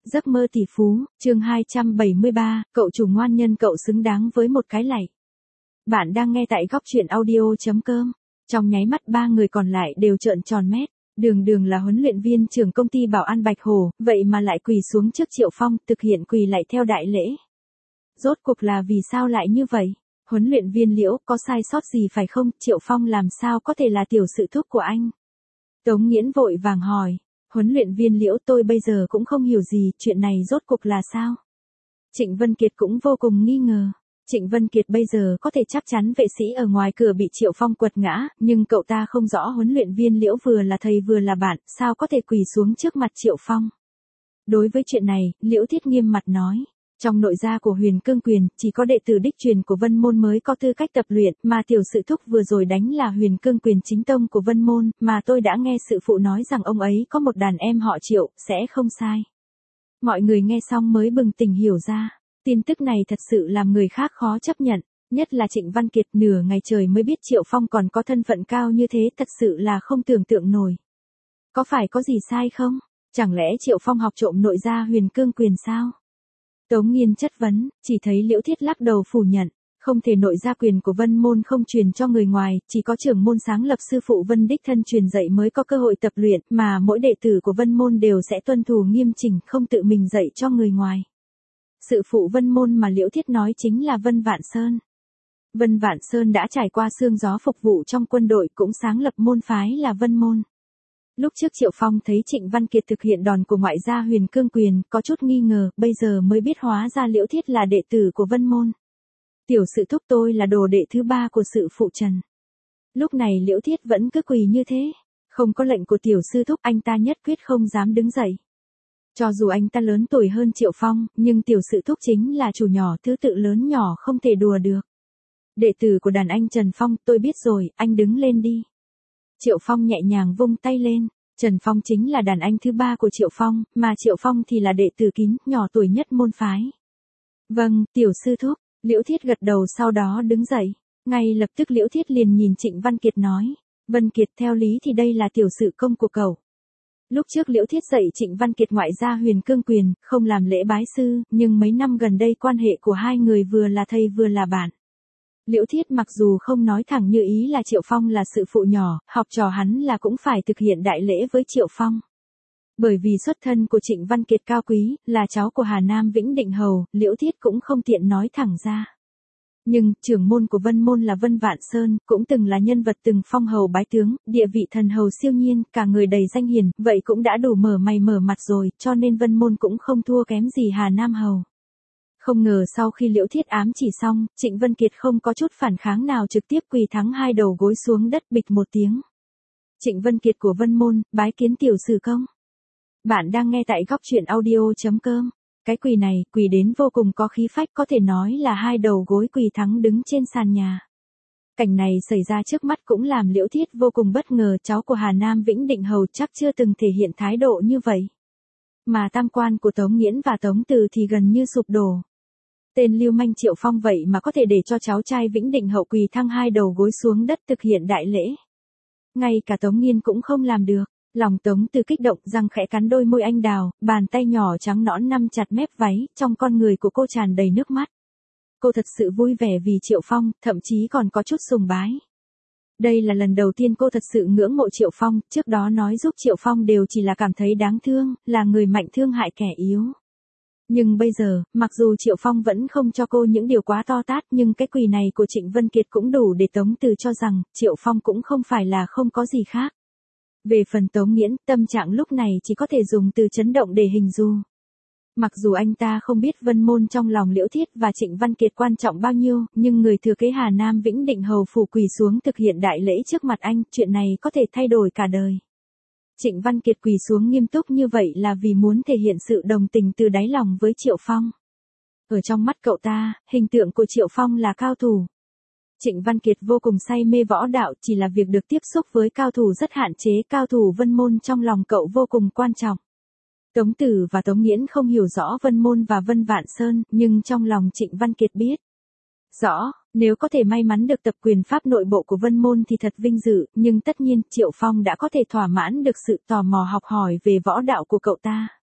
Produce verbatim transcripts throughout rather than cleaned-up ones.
Giấc mơ tỷ phú, chương hai trăm bảy mươi ba, cậu chủ ngoan nhân cậu xứng đáng với một cái lạy. Bạn đang nghe tại góc truyện audio.com. Trong nháy mắt ba người còn lại đều trợn tròn mét. Đường Đường là huấn luyện viên trưởng công ty bảo an Bạch Hồ, vậy mà lại quỳ xuống trước Triệu Phong, thực hiện quỳ lạy theo đại lễ. Rốt cuộc là vì sao lại như vậy? Huấn luyện viên Liễu, có sai sót gì phải không? Triệu Phong làm sao có thể là tiểu sự thúc của anh? Tống Nghiễn vội vàng hỏi. Huấn luyện viên Liễu, tôi bây giờ cũng không hiểu gì, chuyện này rốt cuộc là sao? Trịnh Vân Kiệt cũng vô cùng nghi ngờ. Trịnh Vân Kiệt bây giờ có thể chắc chắn vệ sĩ ở ngoài cửa bị Triệu Phong quật ngã, nhưng cậu ta không rõ huấn luyện viên Liễu vừa là thầy vừa là bạn, sao có thể quỳ xuống trước mặt Triệu Phong. Đối với chuyện này, Liễu Thiết nghiêm mặt nói. Trong nội gia của Huyền Cương Quyền, chỉ có đệ tử đích truyền của Vân Môn mới có tư cách tập luyện, mà tiểu sự thúc vừa rồi đánh là Huyền Cương Quyền chính tông của Vân Môn, mà tôi đã nghe sự phụ nói rằng ông ấy có một đàn em họ Triệu, sẽ không sai. Mọi người nghe xong mới bừng tỉnh hiểu ra, tin tức này thật sự làm người khác khó chấp nhận, nhất là Trịnh Văn Kiệt nửa ngày trời mới biết Triệu Phong còn có thân phận cao như thế, thật sự là không tưởng tượng nổi. Có phải có gì sai không? Chẳng lẽ Triệu Phong học trộm nội gia Huyền Cương Quyền sao? Tống Nghiên chất vấn, chỉ thấy Liễu Thiết lắc đầu phủ nhận, không thể nội gia quyền của Vân Môn không truyền cho người ngoài, chỉ có trưởng môn sáng lập sư phụ Vân đích thân truyền dạy mới có cơ hội tập luyện, mà mỗi đệ tử của Vân Môn đều sẽ tuân thủ nghiêm chỉnh, không tự mình dạy cho người ngoài. Sư phụ Vân Môn mà Liễu Thiết nói chính là Vân Vạn Sơn. Vân Vạn Sơn đã trải qua sương gió phục vụ trong quân đội, cũng sáng lập môn phái là Vân Môn. Lúc trước Triệu Phong thấy Trịnh Văn Kiệt thực hiện đòn của ngoại gia Huyền Cương Quyền, có chút nghi ngờ, bây giờ mới biết hóa ra Liễu Thiết là đệ tử của Vân Môn. Tiểu sự thúc tôi là đồ đệ thứ ba của sự phụ Trần. Lúc này Liễu Thiết vẫn cứ quỳ như thế, không có lệnh của tiểu sư thúc anh ta nhất quyết không dám đứng dậy. Cho dù anh ta lớn tuổi hơn Triệu Phong, nhưng tiểu sự thúc chính là chủ nhỏ, thứ tự lớn nhỏ không thể đùa được. Đệ tử của đàn anh Trần Phong, tôi biết rồi, anh đứng lên đi. Triệu Phong nhẹ nhàng vung tay lên, Trần Phong chính là đàn anh thứ ba của Triệu Phong, mà Triệu Phong thì là đệ tử kín, nhỏ tuổi nhất môn phái. Vâng, tiểu sư thúc, Liễu Thiết gật đầu sau đó đứng dậy, ngay lập tức Liễu Thiết liền nhìn Trịnh Văn Kiệt nói, Vân Kiệt theo lý thì đây là tiểu sự công của cậu. Lúc trước Liễu Thiết dạy Trịnh Văn Kiệt ngoại gia Huyền Cương Quyền, không làm lễ bái sư, nhưng mấy năm gần đây quan hệ của hai người vừa là thầy vừa là bạn. Liễu Thiết mặc dù không nói thẳng như ý là Triệu Phong là sự phụ nhỏ, học trò hắn là cũng phải thực hiện đại lễ với Triệu Phong. Bởi vì xuất thân của Trịnh Văn Kiệt cao quý, là cháu của Hà Nam Vĩnh Định Hầu, Liễu Thiết cũng không tiện nói thẳng ra. Nhưng, trưởng môn của Vân Môn là Vân Vạn Sơn, cũng từng là nhân vật từng phong hầu bái tướng, địa vị thần hầu siêu nhiên, cả người đầy danh hiền, vậy cũng đã đủ mở mày mở mặt rồi, cho nên Vân Môn cũng không thua kém gì Hà Nam Hầu. Không ngờ sau khi Liễu Thiết ám chỉ xong, Trịnh Văn Kiệt không có chút phản kháng nào, trực tiếp quỳ thắng hai đầu gối xuống đất bịch một tiếng. Trịnh Văn Kiệt của Vân Môn, bái kiến tiểu sử công. Bạn đang nghe tại góc truyện audio.com. Cái quỳ này, quỳ đến vô cùng có khí phách, có thể nói là hai đầu gối quỳ thắng đứng trên sàn nhà. Cảnh này xảy ra trước mắt cũng làm Liễu Thiết vô cùng bất ngờ, cháu của Hà Nam Vĩnh Định Hầu chắc chưa từng thể hiện thái độ như vậy. Mà tam quan của Tống Nghiễn và Tống Từ thì gần như sụp đổ. Tên lưu manh Triệu Phong vậy mà có thể để cho cháu trai Vĩnh Định Hậu quỳ thăng hai đầu gối xuống đất thực hiện đại lễ. Ngay cả Tống Nghiên cũng không làm được, lòng Tống Từ kích động, răng khẽ cắn đôi môi anh đào, bàn tay nhỏ trắng nõn nắm chặt mép váy, trong con người của cô tràn đầy nước mắt. Cô thật sự vui vẻ vì Triệu Phong, thậm chí còn có chút sùng bái. Đây là lần đầu tiên cô thật sự ngưỡng mộ Triệu Phong, trước đó nói giúp Triệu Phong đều chỉ là cảm thấy đáng thương, là người mạnh thương hại kẻ yếu. Nhưng bây giờ, mặc dù Triệu Phong vẫn không cho cô những điều quá to tát, nhưng cái quỳ này của Trịnh Văn Kiệt cũng đủ để Tống Từ cho rằng, Triệu Phong cũng không phải là không có gì khác. Về phần Tống Nghiễn, tâm trạng lúc này chỉ có thể dùng từ chấn động để hình dung. Mặc dù anh ta không biết Vân Môn trong lòng Liễu Thiết và Trịnh Văn Kiệt quan trọng bao nhiêu, nhưng người thừa kế Hà Nam Vĩnh Định Hầu phủ quỳ xuống thực hiện đại lễ trước mặt anh, chuyện này có thể thay đổi cả đời. Trịnh Văn Kiệt quỳ xuống nghiêm túc như vậy là vì muốn thể hiện sự đồng tình từ đáy lòng với Triệu Phong. Ở trong mắt cậu ta, hình tượng của Triệu Phong là cao thủ. Trịnh Văn Kiệt vô cùng say mê võ đạo, chỉ là việc được tiếp xúc với cao thủ rất hạn chế, cao thủ Vân Môn trong lòng cậu vô cùng quan trọng. Tống Tử và Tống Nghiễn không hiểu rõ Vân Môn và Vân Vạn Sơn, nhưng trong lòng Trịnh Văn Kiệt biết rõ, nếu có thể may mắn được tập quyền pháp nội bộ của Vân Môn thì thật vinh dự, nhưng tất nhiên Triệu Phong đã có thể thỏa mãn được sự tò mò học hỏi về võ đạo của cậu ta.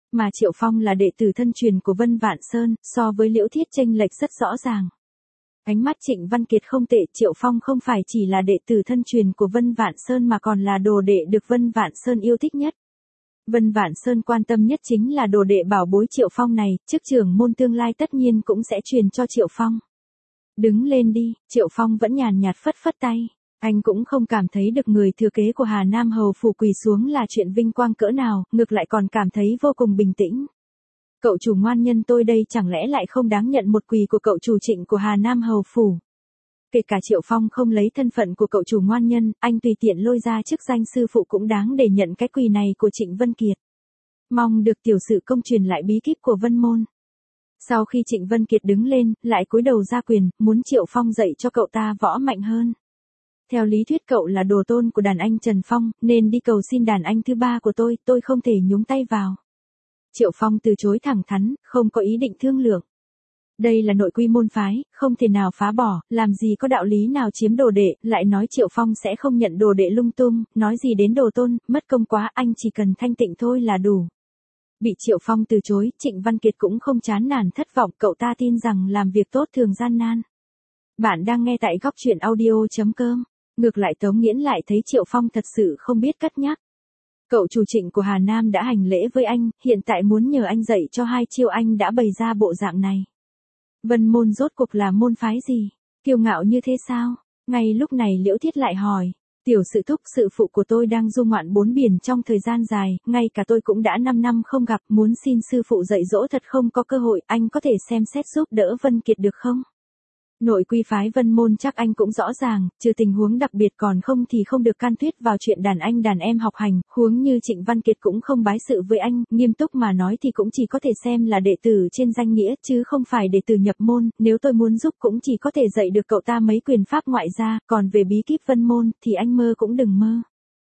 Mà Triệu Phong là đệ tử thân truyền của Vân Vạn Sơn, so với Liễu Thiết chênh lệch rất rõ ràng. Ánh mắt Trịnh Văn Kiệt không tệ, Triệu Phong không phải chỉ là đệ tử thân truyền của Vân Vạn Sơn mà còn là đồ đệ được Vân Vạn Sơn yêu thích nhất. Vân Vạn Sơn quan tâm nhất chính là đồ đệ bảo bối Triệu Phong này, chức trưởng môn tương lai tất nhiên cũng sẽ truyền cho Triệu Phong. Đứng lên đi, Triệu Phong vẫn nhàn nhạt phất phất tay. Anh cũng không cảm thấy được người thừa kế của Hà Nam Hầu phủ quỳ xuống là chuyện vinh quang cỡ nào, ngược lại còn cảm thấy vô cùng bình tĩnh. Cậu chủ ngoan nhân tôi đây chẳng lẽ lại không đáng nhận một quỳ của cậu chủ Trịnh của Hà Nam Hầu phủ. Kể cả Triệu Phong không lấy thân phận của cậu chủ ngoan nhân, anh tùy tiện lôi ra chức danh sư phụ cũng đáng để nhận cái quỳ này của Trịnh Văn Kiệt. Mong được tiểu sự công truyền lại bí kíp của Vân Môn. Sau khi Trịnh Văn Kiệt đứng lên, lại cúi đầu ra quyền, muốn Triệu Phong dạy cho cậu ta võ mạnh hơn. Theo lý thuyết cậu là đồ tôn của đàn anh Trần Phong, nên đi cầu xin đàn anh thứ ba của tôi, tôi không thể nhúng tay vào. Triệu Phong từ chối thẳng thắn, không có ý định thương lượng. Đây là nội quy môn phái, không thể nào phá bỏ, làm gì có đạo lý nào chiếm đồ đệ, lại nói Triệu Phong sẽ không nhận đồ đệ lung tung, nói gì đến đồ tôn, mất công quá, anh chỉ cần thanh tịnh thôi là đủ. Bị Triệu Phong từ chối, Trịnh Văn Kiệt cũng không chán nản thất vọng, cậu ta tin rằng làm việc tốt thường gian nan. Bạn đang nghe tại góc truyện audio chấm com. Ngược lại Tống Nghiễn lại thấy Triệu Phong thật sự không biết cất nhắc. Cậu chủ Trịnh của Hà Nam đã hành lễ với anh, hiện tại muốn nhờ anh dạy cho hai chiêu anh đã bày ra bộ dạng này. Vân Môn rốt cuộc là môn phái gì? Kiêu ngạo như thế sao? Ngay lúc này Liễu Thiết lại hỏi. Tiểu sự thúc sự phụ của tôi đang du ngoạn bốn biển trong thời gian dài, ngay cả tôi cũng đã năm năm không gặp, muốn xin sư phụ dạy dỗ thật không có cơ hội, anh có thể xem xét giúp đỡ Vân Kiệt được không? Nội quy phái Vân Môn chắc anh cũng rõ ràng, trừ tình huống đặc biệt còn không thì không được can thuyết vào chuyện đàn anh đàn em học hành, huống như Trịnh Văn Kiệt cũng không bái sự với anh, nghiêm túc mà nói thì cũng chỉ có thể xem là đệ tử trên danh nghĩa chứ không phải đệ tử nhập môn, nếu tôi muốn giúp cũng chỉ có thể dạy được cậu ta mấy quyền pháp ngoại gia, còn về bí kíp Vân Môn thì anh mơ cũng đừng mơ.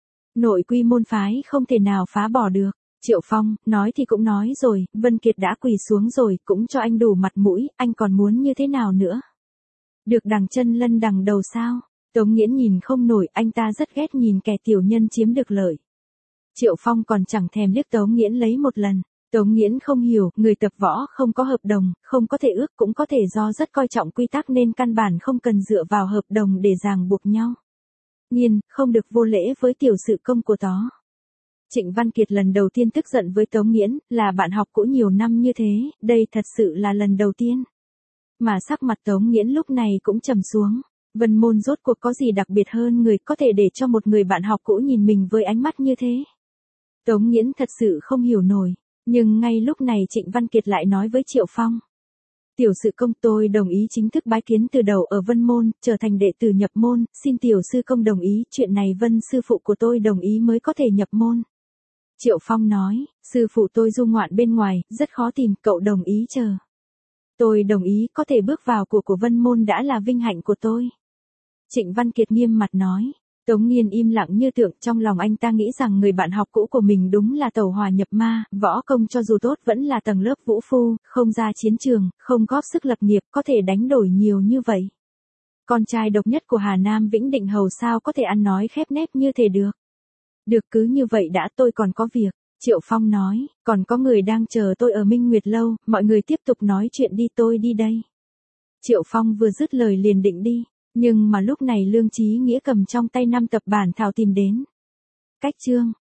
Nội quy môn phái không thể nào phá bỏ được. Triệu Phong, nói thì cũng nói rồi, Vân Kiệt đã quỳ xuống rồi, cũng cho anh đủ mặt mũi, anh còn muốn như thế nào nữa? Được đằng chân lân đằng đầu sao? Tống Nghiễn nhìn không nổi, anh ta rất ghét nhìn kẻ tiểu nhân chiếm được lợi. Triệu Phong còn chẳng thèm liếc Tống Nghiễn lấy một lần. Tống Nghiễn không hiểu, người tập võ không có hợp đồng, không có thể ước cũng có thể do rất coi trọng quy tắc nên căn bản không cần dựa vào hợp đồng để ràng buộc nhau. Nhiên, không được vô lễ với tiểu sự công của tó. Trịnh Văn Kiệt lần đầu tiên tức giận với Tống Nghiễn, là bạn học cũ nhiều năm như thế, đây thật sự là lần đầu tiên. Mà sắc mặt Tống Nghiễn lúc này cũng trầm xuống. Vân Môn rốt cuộc có gì đặc biệt hơn người có thể để cho một người bạn học cũ nhìn mình với ánh mắt như thế. Tống Nghiễn thật sự không hiểu nổi. Nhưng ngay lúc này Trịnh Văn Kiệt lại nói với Triệu Phong. Tiểu sự công tôi đồng ý chính thức bái kiến từ đầu ở Vân Môn, trở thành đệ tử nhập môn, xin tiểu sư công đồng ý, chuyện này Vân sư phụ của tôi đồng ý mới có thể nhập môn. Triệu Phong nói, sư phụ tôi du ngoạn bên ngoài, rất khó tìm, cậu đồng ý chờ. Tôi đồng ý, có thể bước vào của của Vân Môn đã là vinh hạnh của tôi. Trịnh Văn Kiệt nghiêm mặt nói. Tống Nghiên im lặng như tượng, trong lòng anh ta nghĩ rằng người bạn học cũ của mình đúng là tẩu hỏa nhập ma, võ công cho dù tốt vẫn là tầng lớp vũ phu, không ra chiến trường, không góp sức lập nghiệp, có thể đánh đổi nhiều như vậy. Con trai độc nhất của Hà Nam Vĩnh Định Hầu sao có thể ăn nói khép nép như thế được. Được cứ như vậy đã, tôi còn có việc. Triệu Phong nói, còn có người đang chờ tôi ở Minh Nguyệt Lâu, mọi người tiếp tục nói chuyện đi, tôi đi đây. Triệu Phong vừa dứt lời liền định đi, nhưng mà lúc này Lương Chí Nghĩa cầm trong tay năm tập bản thảo tìm đến. Cách chương